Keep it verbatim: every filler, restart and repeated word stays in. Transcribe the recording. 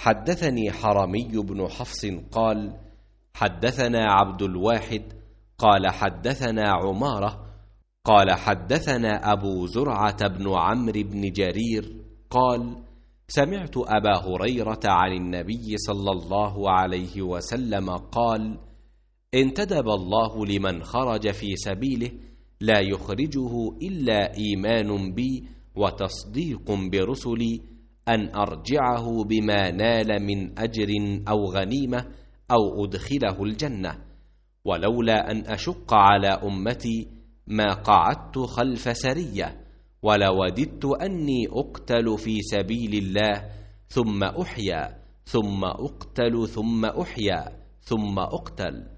حدثني حرمي بن حفص قال حدثنا عبد الواحد قال حدثنا عمارة قال حدثنا أبو زرعة بن عمرو بن جرير قال سمعت أبا هريرة عن النبي صلى الله عليه وسلم قال انتدب الله لمن خرج في سبيله لا يخرجه إلا إيمان بي وتصديق برسلي أن أرجعه بما نال من أجر أو غنيمة أو أدخله الجنة، ولولا أن أشق على أمتي ما قعدت خلف سرية، ولوددت أني أقتل في سبيل الله ثم أحيا ثم أقتل ثم أحيا ثم أقتل.